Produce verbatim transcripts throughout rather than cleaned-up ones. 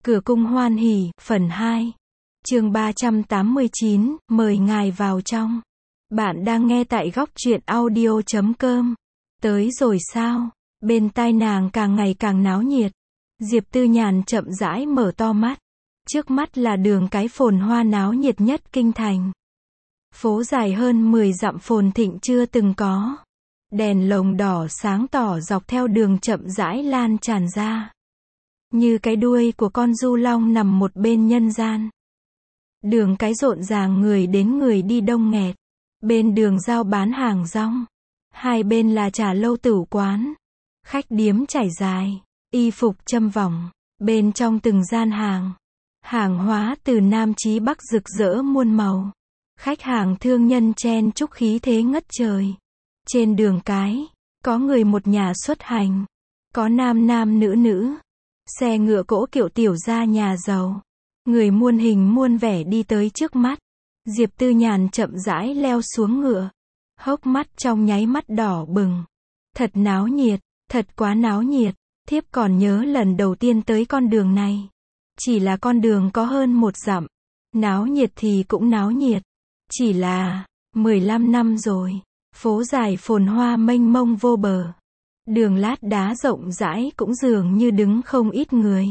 Cửa cung hoan hỉ, phần hai. Chương ba trăm tám mươi chín, mời ngài vào trong. Bạn đang nghe tại góc truyện audio chấm com. Tới rồi sao? Bên tai nàng càng ngày càng náo nhiệt. Diệp Tư Nhàn chậm rãi mở to mắt. Trước mắt là đường cái phồn hoa náo nhiệt nhất kinh thành. Phố dài hơn mười dặm phồn thịnh chưa từng có. Đèn lồng đỏ sáng tỏ dọc theo đường chậm rãi lan tràn ra. Như cái đuôi của con du long nằm một bên nhân gian. Đường cái rộn ràng người đến người đi đông nghẹt. Bên đường giao bán hàng rong. Hai bên là trà lâu tửu quán. Khách điếm trải dài. Y phục châm vòng. Bên trong từng gian hàng. Hàng hóa từ Nam chí Bắc rực rỡ muôn màu. Khách hàng thương nhân chen chúc khí thế ngất trời. Trên đường cái, có người một nhà xuất hành. Có nam nam nữ nữ. Xe ngựa cỗ kiệu tiểu gia nhà giàu. Người muôn hình muôn vẻ đi tới trước mắt. Diệp Tư Nhàn chậm rãi leo xuống ngựa. Hốc mắt trong nháy mắt đỏ bừng. Thật náo nhiệt, thật quá náo nhiệt. Thiếp còn nhớ lần đầu tiên tới con đường này. Chỉ là con đường có hơn một dặm. Náo nhiệt thì cũng náo nhiệt. Chỉ là, mười lăm năm rồi. Phố dài phồn hoa mênh mông vô bờ. Đường lát đá rộng rãi cũng dường như đứng không ít người.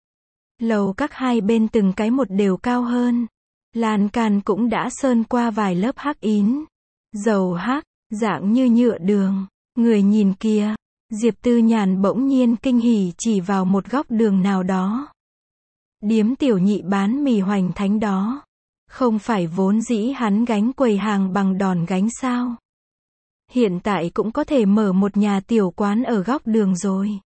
Lầu các hai bên từng cái một đều cao hơn. Lan can cũng đã sơn qua vài lớp hắc ín. Dầu hắc, dạng như nhựa đường. Người nhìn kia. Diệp Tư Nhàn bỗng nhiên kinh hỉ chỉ vào một góc đường nào đó. Điếm tiểu nhị bán mì hoành thánh đó. Không phải vốn dĩ hắn gánh quầy hàng bằng đòn gánh sao? Hiện tại cũng có thể mở một nhà tiểu quán ở góc đường rồi.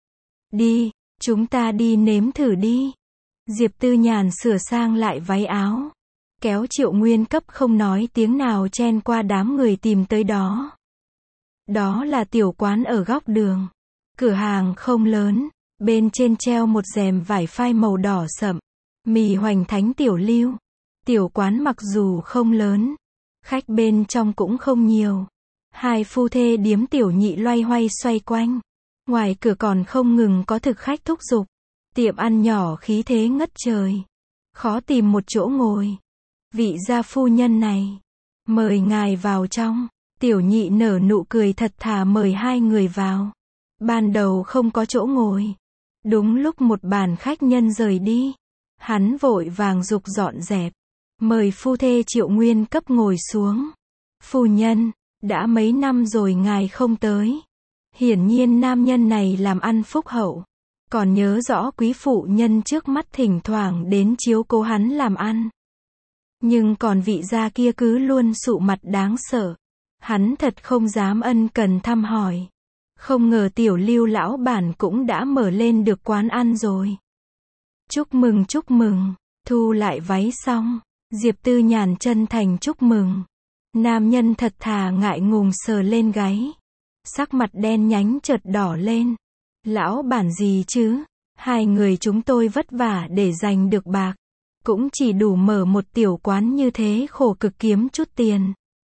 Đi, chúng ta đi nếm thử đi. Diệp Tư Nhàn sửa sang lại váy áo. Kéo Triệu Nguyên Cấp không nói tiếng nào chen qua đám người tìm tới đó. Đó là tiểu quán ở góc đường. Cửa hàng không lớn. Bên trên treo một rèm vải phai màu đỏ sậm. Mì hoành thánh tiểu lưu. Tiểu quán mặc dù không lớn. Khách bên trong cũng không nhiều. Hai phu thê điếm tiểu nhị loay hoay xoay quanh. Ngoài cửa còn không ngừng có thực khách thúc giục. Tiệm ăn nhỏ khí thế ngất trời. Khó tìm một chỗ ngồi. Vị gia phu nhân này. Mời ngài vào trong. Tiểu nhị nở nụ cười thật thà mời hai người vào. Ban đầu không có chỗ ngồi. Đúng lúc một bàn khách nhân rời đi. Hắn vội vàng giục dọn dẹp. Mời phu thê Triệu Nguyên Cấp ngồi xuống. Phu nhân. Đã mấy năm rồi ngài không tới. Hiển nhiên nam nhân này làm ăn phúc hậu. Còn nhớ rõ quý phụ nhân trước mắt thỉnh thoảng đến chiếu cố hắn làm ăn. Nhưng còn vị gia kia cứ luôn sụ mặt đáng sợ. Hắn thật không dám ân cần thăm hỏi. Không ngờ tiểu lưu lão bản cũng đã mở lên được quán ăn rồi. Chúc mừng chúc mừng. Thu lại váy xong. Diệp Tư Nhàn chân thành chúc mừng. Nam nhân thật thà ngại ngùng sờ lên gáy. Sắc mặt đen nhánh chợt đỏ lên. Lão bản gì chứ? Hai người chúng tôi vất vả để giành được bạc. Cũng chỉ đủ mở một tiểu quán như thế khổ cực kiếm chút tiền.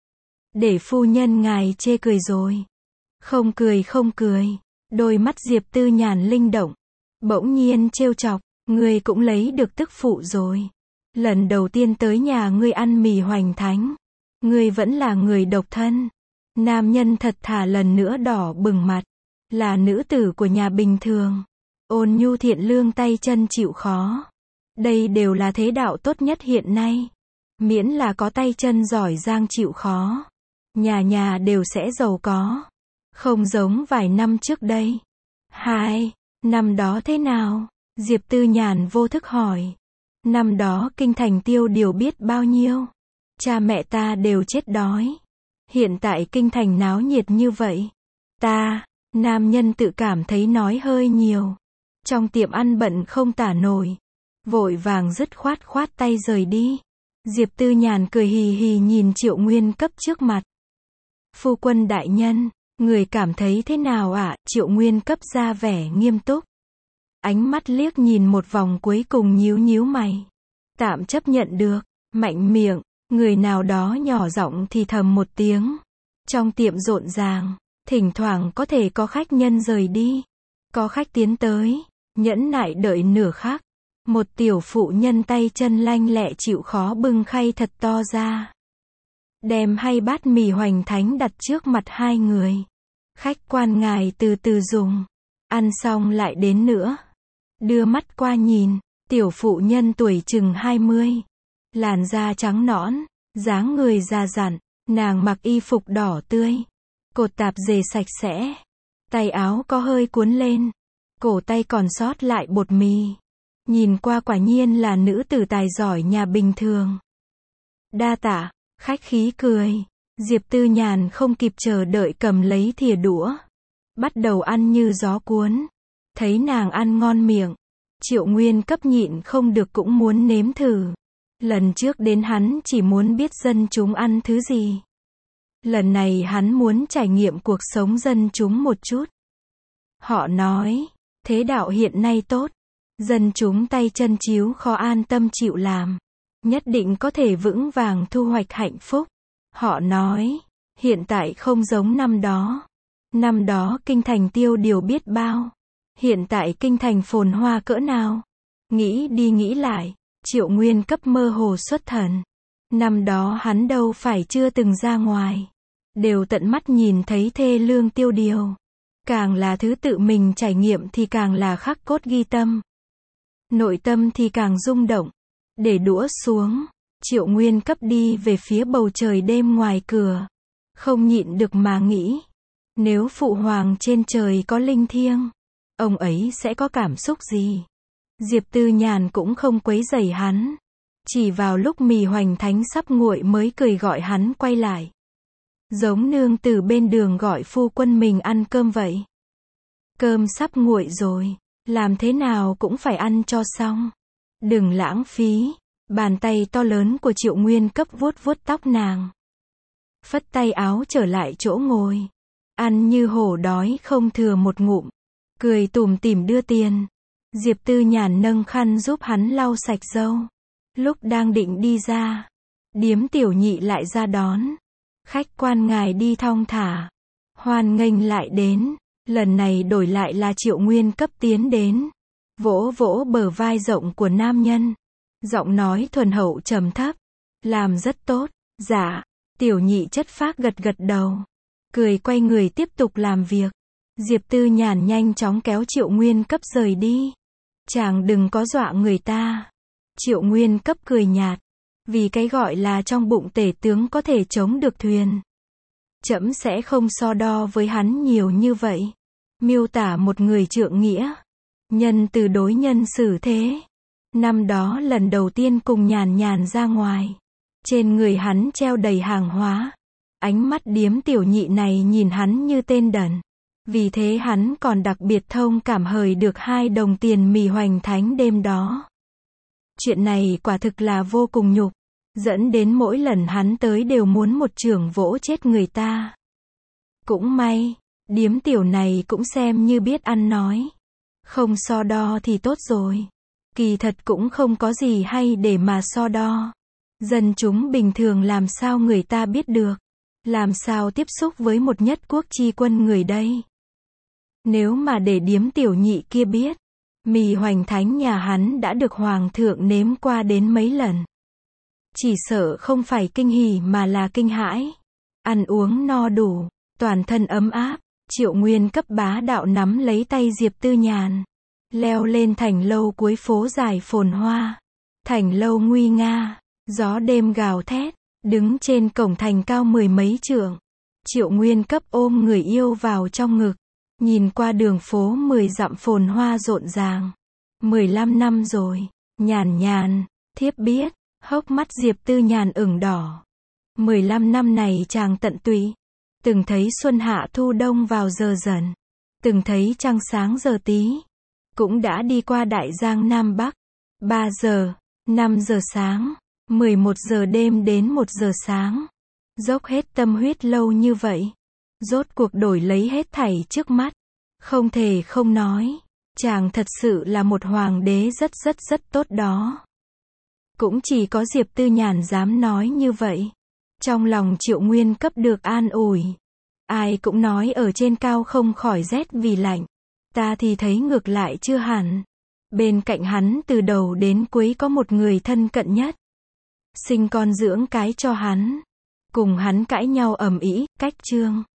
Để phu nhân ngài chê cười rồi. Không cười không cười. Đôi mắt Diệp Tư Nhàn linh động. Bỗng nhiên trêu chọc. Ngươi cũng lấy được tức phụ rồi. Lần đầu tiên tới nhà ngươi ăn mì hoành thánh. Ngươi vẫn là người độc thân. Nam nhân thật thà lần nữa đỏ bừng mặt. Là nữ tử của nhà bình thường. Ôn nhu thiện lương tay chân chịu khó. Đây đều là thế đạo tốt nhất hiện nay. Miễn là có tay chân giỏi giang chịu khó. Nhà nhà đều sẽ giàu có. Không giống vài năm trước đây. Hai, năm đó thế nào? Diệp Tư Nhàn vô thức hỏi. Năm đó kinh thành tiêu điều biết bao nhiêu. Cha mẹ ta đều chết đói. Hiện tại kinh thành náo nhiệt như vậy. Ta, nam nhân tự cảm thấy nói hơi nhiều. Trong tiệm ăn bận không tả nổi. Vội vàng dứt khoát khoát tay rời đi. Diệp Tư Nhàn cười hì hì nhìn Triệu Nguyên Cấp trước mặt. Phu quân đại nhân, người cảm thấy thế nào ạ? À? Triệu Nguyên Cấp ra vẻ nghiêm túc. Ánh mắt liếc nhìn một vòng cuối cùng nhíu nhíu mày. Tạm chấp nhận được, mạnh miệng. Người nào đó nhỏ giọng thì thầm một tiếng. Trong tiệm rộn ràng, thỉnh thoảng có thể có khách nhân rời đi. Có khách tiến tới, nhẫn nại đợi nửa khắc. Một tiểu phụ nhân tay chân lanh lẹ chịu khó bưng khay thật to ra. Đem hai bát mì hoành thánh đặt trước mặt hai người. Khách quan ngài từ từ dùng. Ăn xong lại đến nữa. Đưa mắt qua nhìn, tiểu phụ nhân tuổi chừng hai mươi. Làn da trắng nõn, dáng người già dặn, nàng mặc y phục đỏ tươi. Cột tạp dề sạch sẽ. Tay áo có hơi cuốn lên. Cổ tay còn sót lại bột mì. Nhìn qua quả nhiên là nữ tử tài giỏi nhà bình thường. Đa tạ, khách khí cười. Diệp Tư Nhàn không kịp chờ đợi cầm lấy thìa đũa. Bắt đầu ăn như gió cuốn. Thấy nàng ăn ngon miệng. Triệu Nguyên Cấp nhịn không được cũng muốn nếm thử. Lần trước đến hắn chỉ muốn biết dân chúng ăn thứ gì. Lần này hắn muốn trải nghiệm cuộc sống dân chúng một chút. Họ nói, thế đạo hiện nay tốt. Dân chúng tay chân chiếu khó an tâm chịu làm. Nhất định có thể vững vàng thu hoạch hạnh phúc. Họ nói, hiện tại không giống năm đó. Năm đó kinh thành tiêu điều biết bao. Hiện tại kinh thành phồn hoa cỡ nào. Nghĩ đi nghĩ lại, Triệu Nguyên Cấp mơ hồ xuất thần. Năm đó hắn đâu phải chưa từng ra ngoài. Đều tận mắt nhìn thấy thê lương tiêu điều. Càng là thứ tự mình trải nghiệm thì càng là khắc cốt ghi tâm. Nội tâm thì càng rung động. Để đũa xuống, Triệu Nguyên Cấp đi về phía bầu trời đêm ngoài cửa. Không nhịn được mà nghĩ. Nếu Phụ Hoàng trên trời có linh thiêng, ông ấy sẽ có cảm xúc gì? Diệp Tư Nhàn cũng không quấy rầy hắn. Chỉ vào lúc mì hoành thánh sắp nguội mới cười gọi hắn quay lại. Giống nương từ bên đường gọi phu quân mình ăn cơm vậy. Cơm sắp nguội rồi, làm thế nào cũng phải ăn cho xong. Đừng lãng phí. Bàn tay to lớn của Triệu Nguyên Cấp vuốt vuốt tóc nàng. Phất tay áo trở lại chỗ ngồi. Ăn như hổ đói không thừa một ngụm. Cười tủm tỉm đưa tiền. Diệp Tư Nhàn nâng khăn giúp hắn lau sạch râu. Lúc đang định đi ra, Điếm Tiểu Nhị lại ra đón. Khách quan ngài đi thong thả. Hoan nghênh lại đến. Lần này đổi lại là Triệu Nguyên Cấp tiến đến. Vỗ vỗ bờ vai rộng của nam nhân. Giọng nói thuần hậu trầm thấp. Làm rất tốt. Dạ. Tiểu Nhị chất phác gật gật đầu. Cười quay người tiếp tục làm việc. Diệp Tư Nhàn nhanh chóng kéo Triệu Nguyên Cấp rời đi. Chàng đừng có dọa người ta. Triệu Nguyên Cấp cười nhạt. Vì cái gọi là trong bụng tể tướng có thể chống được thuyền. Trẫm sẽ không so đo với hắn nhiều như vậy. Miêu tả một người trượng nghĩa. Nhân từ đối nhân xử thế. Năm đó lần đầu tiên cùng Nhàn Nhàn ra ngoài. Trên người hắn treo đầy hàng hóa. Ánh mắt Điếm Tiểu Nhị này nhìn hắn như tên đần. Vì thế hắn còn đặc biệt thông cảm hời được hai đồng tiền mì hoành thánh đêm đó. Chuyện này quả thực là vô cùng nhục. Dẫn đến mỗi lần hắn tới đều muốn một chưởng vỗ chết người ta. Cũng may, Điếm Tiểu này cũng xem như biết ăn nói. Không so đo thì tốt rồi. Kỳ thật cũng không có gì hay để mà so đo. Dân chúng bình thường làm sao người ta biết được. Làm sao tiếp xúc với một nhất quốc chi quân người đây. Nếu mà để Điếm Tiểu Nhị kia biết, mì hoành thánh nhà hắn đã được Hoàng thượng nếm qua đến mấy lần. Chỉ sợ không phải kinh hỉ mà là kinh hãi. Ăn uống no đủ, toàn thân ấm áp, Triệu Nguyên Cấp bá đạo nắm lấy tay Diệp Tư Nhàn. Leo lên thành lâu cuối phố dài phồn hoa. Thành lâu nguy nga, gió đêm gào thét, đứng trên cổng thành cao mười mấy trượng. Triệu Nguyên Cấp ôm người yêu vào trong ngực. Nhìn qua đường phố mười dặm phồn hoa rộn ràng. mười lăm năm rồi, Nhàn Nhàn, thiếp biết. Hốc mắt Diệp Tư Nhàn ửng đỏ. mười lăm năm này chàng tận tụy. Từng thấy xuân hạ thu đông vào giờ dần. Từng thấy trăng sáng giờ tí. Cũng đã đi qua Đại Giang Nam Bắc. ba giờ, năm giờ sáng, mười một giờ đêm đến một giờ sáng. Dốc hết tâm huyết lâu như vậy. Rốt cuộc đổi lấy hết thảy trước mắt. Không thể không nói. Chàng thật sự là một hoàng đế rất rất rất tốt đó. Cũng chỉ có Diệp Tư Nhàn dám nói như vậy. Trong lòng Triệu Nguyên Cấp được an ủi. Ai cũng nói ở trên cao không khỏi rét vì lạnh. Ta thì thấy ngược lại chưa hẳn. Bên cạnh hắn từ đầu đến cuối có một người thân cận nhất. Sinh con dưỡng cái cho hắn. Cùng hắn cãi nhau ầm ĩ, cách chương.